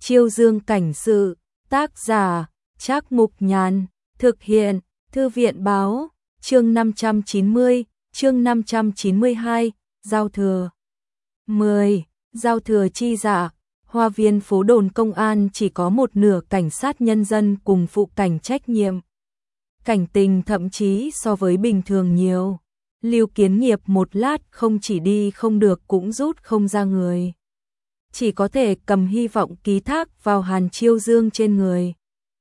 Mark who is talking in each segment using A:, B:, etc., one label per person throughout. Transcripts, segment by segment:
A: Chiêu Dương cảnh sự, tác giả, Trác Mục Nhàn, thực hiện, Thư viện báo, chương 590, chương 592, giao thừa. 10. Giao thừa chi dạ, Hoa viên phố đồn công an chỉ có một nửa cảnh sát nhân dân cùng phụ cảnh trách nhiệm. Cảnh tình thậm chí so với bình thường nhiều. Lưu Kiến Nghiệp một lát không chỉ đi không được cũng rút không ra người. Chỉ có thể cầm hy vọng ký thác vào Hàn Chiêu Dương trên người.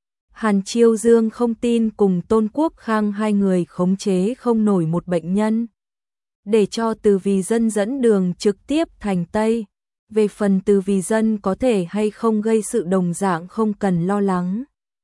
A: Hàn Chiêu Dương không tin cùng Tôn Quốc Khang hai người khống chế không nổi một bệnh nhân. Để cho Từ Vì Dân dẫn đường trực tiếp thành Tây. Về phần Từ Vì Dân có thể hay không gây sự đồng dạng không cần lo lắng.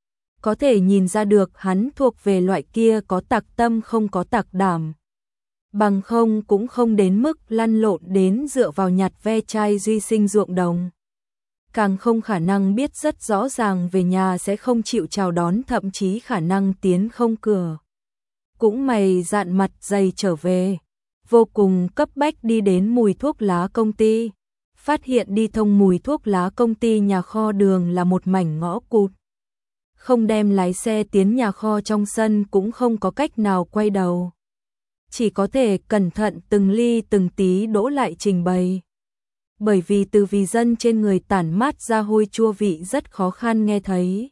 A: Có thể nhìn ra được hắn thuộc về loại kia có tặc tâm không có tặc đảm. Bằng không cũng không đến mức lăn lộn đến dựa vào nhặt ve chai duy sinh ruộng đồng. Càng không khả năng biết rất rõ ràng về nhà sẽ không chịu chào đón, thậm chí khả năng tiến không cửa. Cũng mày dạn mặt dày trở về, vô cùng cấp bách đi đến mùi thuốc lá công ty. Phát hiện đi thông mùi thuốc lá công ty nhà kho đường là một mảnh ngõ cụt. Không đem lái xe tiến nhà kho trong sân cũng không có cách nào quay đầu. Chỉ có thể cẩn thận từng ly từng tí đỗ lại trình bày. Bởi vì Từ Vì Dân trên người tản mát ra hôi chua vị rất khó khăn nghe thấy.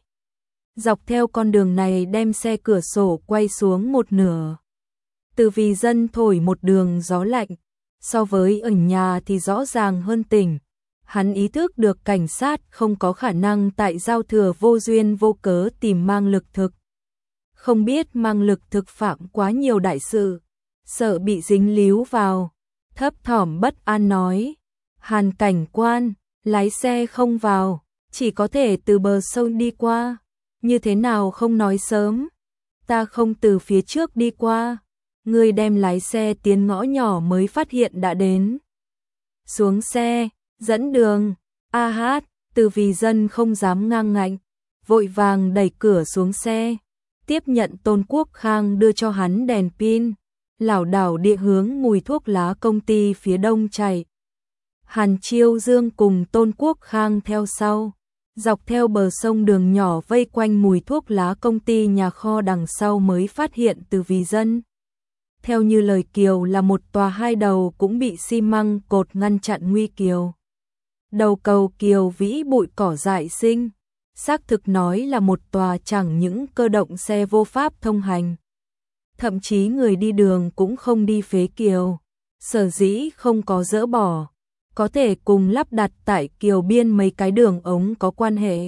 A: Dọc theo con đường này đem xe cửa sổ quay xuống một nửa. Từ Vì Dân thổi một đường gió lạnh, so với ở nhà thì rõ ràng hơn tỉnh. Hắn ý thức được cảnh sát không có khả năng tại giao thừa vô duyên vô cớ tìm mang lực thực. Không biết mang lực thực phạm quá nhiều đại sự, sợ bị dính líu vào, thấp thỏm bất an nói. Hàn cảnh quan, lái xe không vào, chỉ có thể từ bờ sông đi qua. Như thế nào không nói sớm? Ta không từ phía trước đi qua. Người đem lái xe tiến ngõ nhỏ mới phát hiện đã đến. Xuống xe, dẫn đường. A hát, Từ Vì Dân không dám ngang ngạnh, vội vàng đẩy cửa xuống xe, tiếp nhận Tôn Quốc Khang đưa cho hắn đèn pin, lảo đảo địa hướng mùi thuốc lá công ty phía đông chạy. Hàn Chiêu Dương cùng Tôn Quốc Khang theo sau, dọc theo bờ sông đường nhỏ vây quanh mùi thuốc lá công ty nhà kho đằng sau mới phát hiện Từ Vì Dân. Theo như lời Kiều là một tòa hai đầu cũng bị xi măng cột ngăn chặn nguy kiều. Đầu cầu kiều vĩ bụi cỏ dại sinh, xác thực nói là một tòa chẳng những cơ động xe vô pháp thông hành. Thậm chí người đi đường cũng không đi phế kiều, sở dĩ không có dỡ bỏ. Có thể cùng lắp đặt tại kiều biên mấy cái đường ống có quan hệ.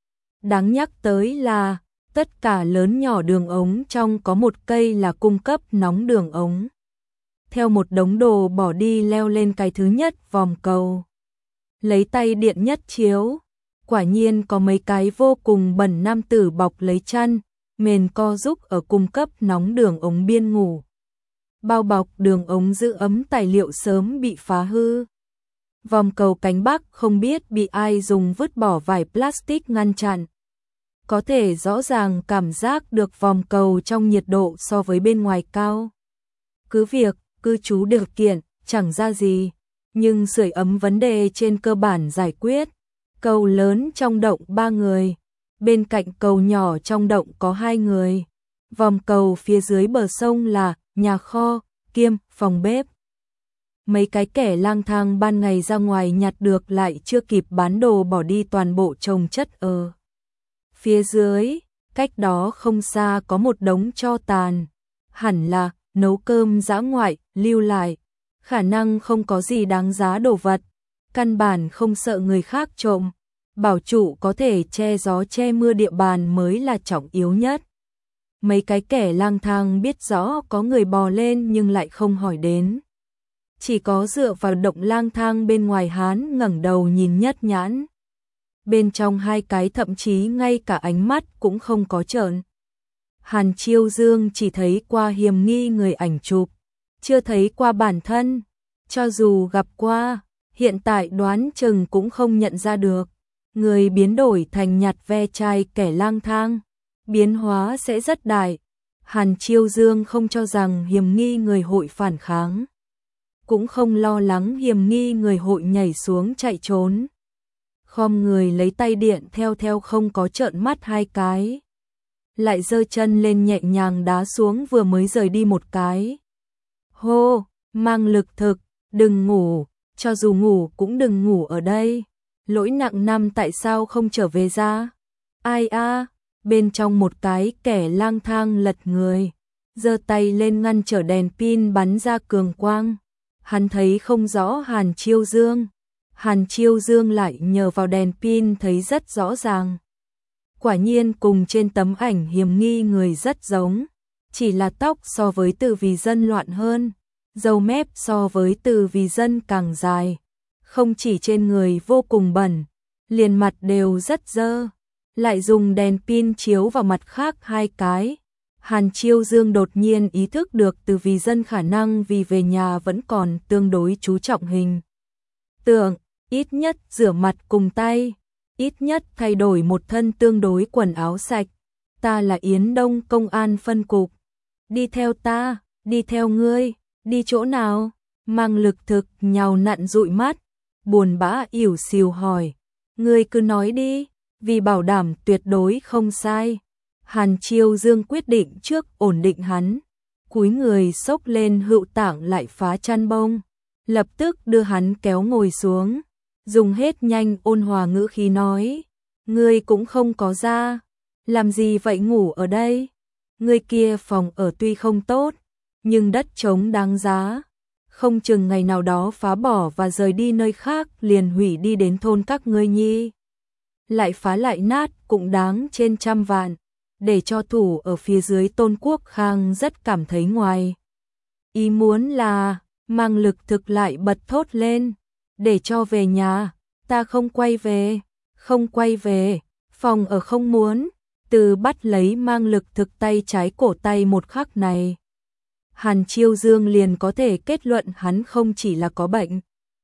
A: Đáng nhắc tới là, tất cả lớn nhỏ đường ống trong có một cây là cung cấp nóng đường ống. Theo một đống đồ bỏ đi leo lên cái thứ nhất vòm cầu. Lấy tay điện nhất chiếu, quả nhiên có mấy cái vô cùng bẩn nam tử bọc lấy chăn, mền co giúp ở cung cấp nóng đường ống biên ngủ. Bao bọc đường ống giữ ấm tài liệu sớm bị phá hư. Vòm cầu cánh bắc không biết bị ai dùng vứt bỏ vải plastic ngăn chặn. Có thể rõ ràng cảm giác được vòm cầu trong nhiệt độ so với bên ngoài cao. Cứ việc, cư trú điều kiện, chẳng ra gì, nhưng sưởi ấm vấn đề trên cơ bản giải quyết. Cầu lớn trong động 3 người, bên cạnh cầu nhỏ trong động có 2 người. Vòm cầu phía dưới bờ sông là nhà kho, kiêm, phòng bếp. Mấy cái kẻ lang thang ban ngày ra ngoài nhặt được lại chưa kịp bán đồ bỏ đi toàn bộ chồng chất ở. Phía dưới, cách đó không xa có một đống tro tàn, hẳn là nấu cơm dã ngoại, lưu lại, khả năng không có gì đáng giá đồ vật, căn bản không sợ người khác trộm, bảo chủ có thể che gió che mưa địa bàn mới là trọng yếu nhất. Mấy cái kẻ lang thang biết rõ có người bò lên nhưng lại không hỏi đến. Chỉ có dựa vào động lang thang bên ngoài hán ngẩng đầu nhìn nhất nhãn. Bên trong hai cái thậm chí ngay cả ánh mắt cũng không có trợn. Hàn Chiêu Dương chỉ thấy qua hiểm nghi người ảnh chụp, chưa thấy qua bản thân. Cho dù gặp qua, hiện tại đoán chừng cũng không nhận ra được. Người biến đổi thành nhặt ve chai kẻ lang thang, biến hóa sẽ rất đại. Hàn Chiêu Dương không cho rằng hiểm nghi người hội phản kháng, cũng không lo lắng hiểm nghi người hội nhảy xuống chạy trốn. khom người lấy tay điện theo không có trợn mắt hai cái. Lại giơ chân lên nhẹ nhàng đá xuống vừa mới rời đi một cái. Hô, Mang Lực Thực, đừng ngủ, cho dù ngủ cũng đừng ngủ ở đây. Lỗi nặng năm tại sao không trở về ra? Ai a? Bên trong một cái kẻ lang thang lật người, giơ tay lên ngăn trở đèn pin bắn ra cường quang. Hắn thấy không rõ Hàn Chiêu Dương. Hàn Chiêu Dương lại nhờ vào đèn pin thấy rất rõ ràng. Quả nhiên cùng trên tấm ảnh hiểm nghi người rất giống, chỉ là tóc so với Từ Vì Dân loạn hơn, râu mép so với Từ Vì Dân càng dài. Không chỉ trên người vô cùng bẩn, liền mặt đều rất dơ, lại dùng đèn pin chiếu vào mặt khác hai cái. Hàn Chiêu Dương đột nhiên ý thức được Từ Vì Dân khả năng vì về nhà vẫn còn tương đối chú trọng hình tượng, ít nhất rửa mặt cùng tay, ít nhất thay đổi một thân tương đối quần áo sạch. Ta là Yến Đông công an phân cục. Đi theo ta, đi theo ngươi, đi chỗ nào? Mang Lực Thực nhào nặn dụi mắt, buồn bã ỉu xìu hỏi. Ngươi cứ nói đi, vì bảo đảm tuyệt đối không sai. Hàn Chiêu Dương quyết định trước ổn định hắn, cúi người xốc lên hữu tảng lại phá chăn bông, lập tức đưa hắn kéo ngồi xuống, dùng hết nhanh ôn hòa ngữ khí nói, ngươi cũng không có ra, làm gì vậy ngủ ở đây? Ngươi kia phòng ở tuy không tốt, nhưng đất trống đáng giá, không chừng ngày nào đó phá bỏ và rời đi nơi khác liền hủy đi đến thôn các ngươi nhi. Lại phá lại nát cũng đáng trên trăm vạn. Để cho thủ ở phía dưới Tôn Quốc Khang rất cảm thấy ngoài ý muốn là, Mang Lực Thực lại bật thốt lên, để cho về nhà, ta không quay về, không quay về, phòng ở không muốn. Từ bắt lấy Mang Lực Thực tay trái cổ tay một khắc này, Hàn Chiêu Dương liền có thể kết luận hắn không chỉ là có bệnh,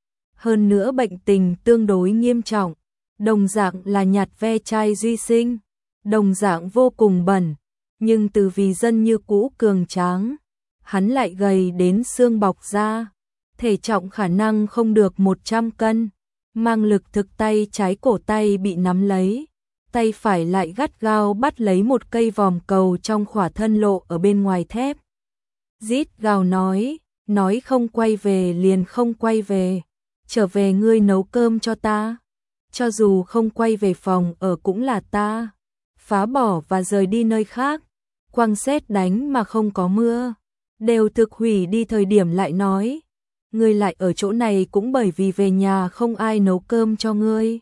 A: hơn nữa bệnh tình tương đối nghiêm trọng, đồng dạng là nhạt ve chai duy sinh, đồng dạng vô cùng bẩn, nhưng Từ Vì Dân như cũ cường tráng, hắn lại gầy đến xương bọc da, thể trọng khả năng không được 100 cân. Mang Lực Thực tay trái cổ tay bị nắm lấy, tay phải lại gắt gao bắt lấy một cây vòm cầu trong khỏa thân lộ ở bên ngoài thép. Rít gào nói không quay về liền không quay về, trở về ngươi nấu cơm cho ta, cho dù không quay về phòng ở cũng là ta. Phá bỏ và rời đi nơi khác, quang sét đánh mà không có mưa, đều thực hủy đi thời điểm lại nói, ngươi lại ở chỗ này cũng bởi vì về nhà không ai nấu cơm cho ngươi.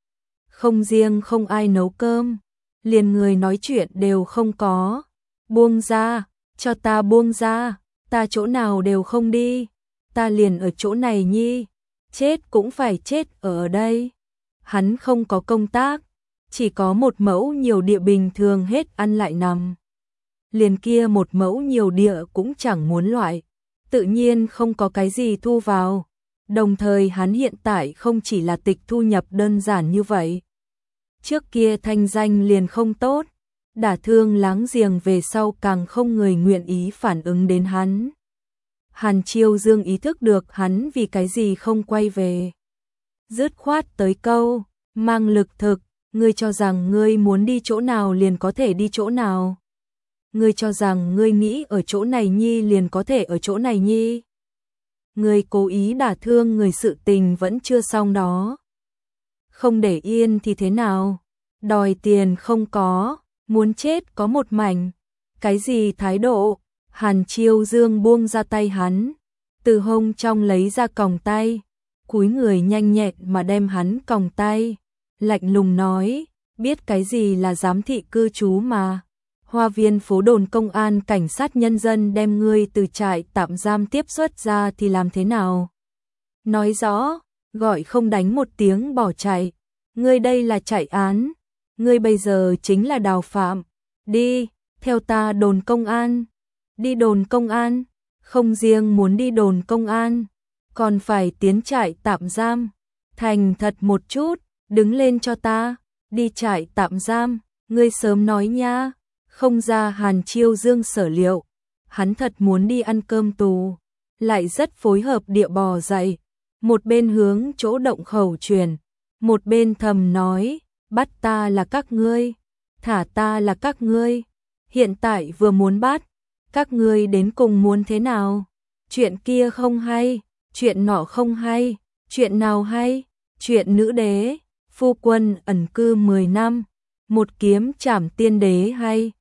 A: Không riêng không ai nấu cơm, liền người nói chuyện đều không có. Buông ra, cho ta buông ra, ta chỗ nào đều không đi, ta liền ở chỗ này nhi, chết cũng phải chết ở đây. Hắn không có công tác, chỉ có một mẫu nhiều địa bình thường hết ăn lại nằm. Liền kia một mẫu nhiều địa cũng chẳng muốn loại, tự nhiên không có cái gì thu vào. Đồng thời hắn hiện tại không chỉ là tịch thu nhập đơn giản như vậy. Trước kia thanh danh liền không tốt, đả thương láng giềng về sau càng không người nguyện ý phản ứng đến hắn. Hàn Chiêu Dương ý thức được hắn vì cái gì không quay về. Dứt khoát tới câu, Mang Lực Thực, ngươi cho rằng ngươi muốn đi chỗ nào liền có thể đi chỗ nào? Ngươi cho rằng ngươi nghĩ ở chỗ này nhi liền có thể ở chỗ này nhi? Ngươi cố ý đả thương người sự tình vẫn chưa xong đó. Không để yên thì thế nào? Đòi tiền không có, muốn chết có một mảnh. Cái gì thái độ? Hàn Chiêu Dương buông ra tay hắn, từ hông trong lấy ra còng tay, cúi người nhanh nhẹn mà đem hắn còng tay, lạnh lùng nói, biết cái gì là giám thị cư trú mà. Hoa Viên phố đồn công an cảnh sát nhân dân đem ngươi từ trại tạm giam tiếp xuất ra thì làm thế nào? Nói rõ, gọi không đánh một tiếng bỏ chạy. Ngươi đây là chạy án, ngươi bây giờ chính là đào phạm. Đi, theo ta đồn công an. Đi đồn công an, không riêng muốn đi đồn công an, còn phải tiến trại tạm giam. Thành thật một chút, đứng lên cho ta, đi trại tạm giam, ngươi sớm nói nha. Không ra Hàn Chiêu Dương sở liệu, hắn thật muốn đi ăn cơm tù, lại rất phối hợp địa bò dậy, một bên hướng chỗ động khẩu truyền, một bên thầm nói, bắt ta là các ngươi, thả ta là các ngươi, hiện tại vừa muốn bắt, các ngươi đến cùng muốn thế nào? Chuyện kia không hay, chuyện nọ không hay, chuyện nào hay? Chuyện nữ đế, phu quân ẩn cư 10 năm, một kiếm trảm tiên đế hay,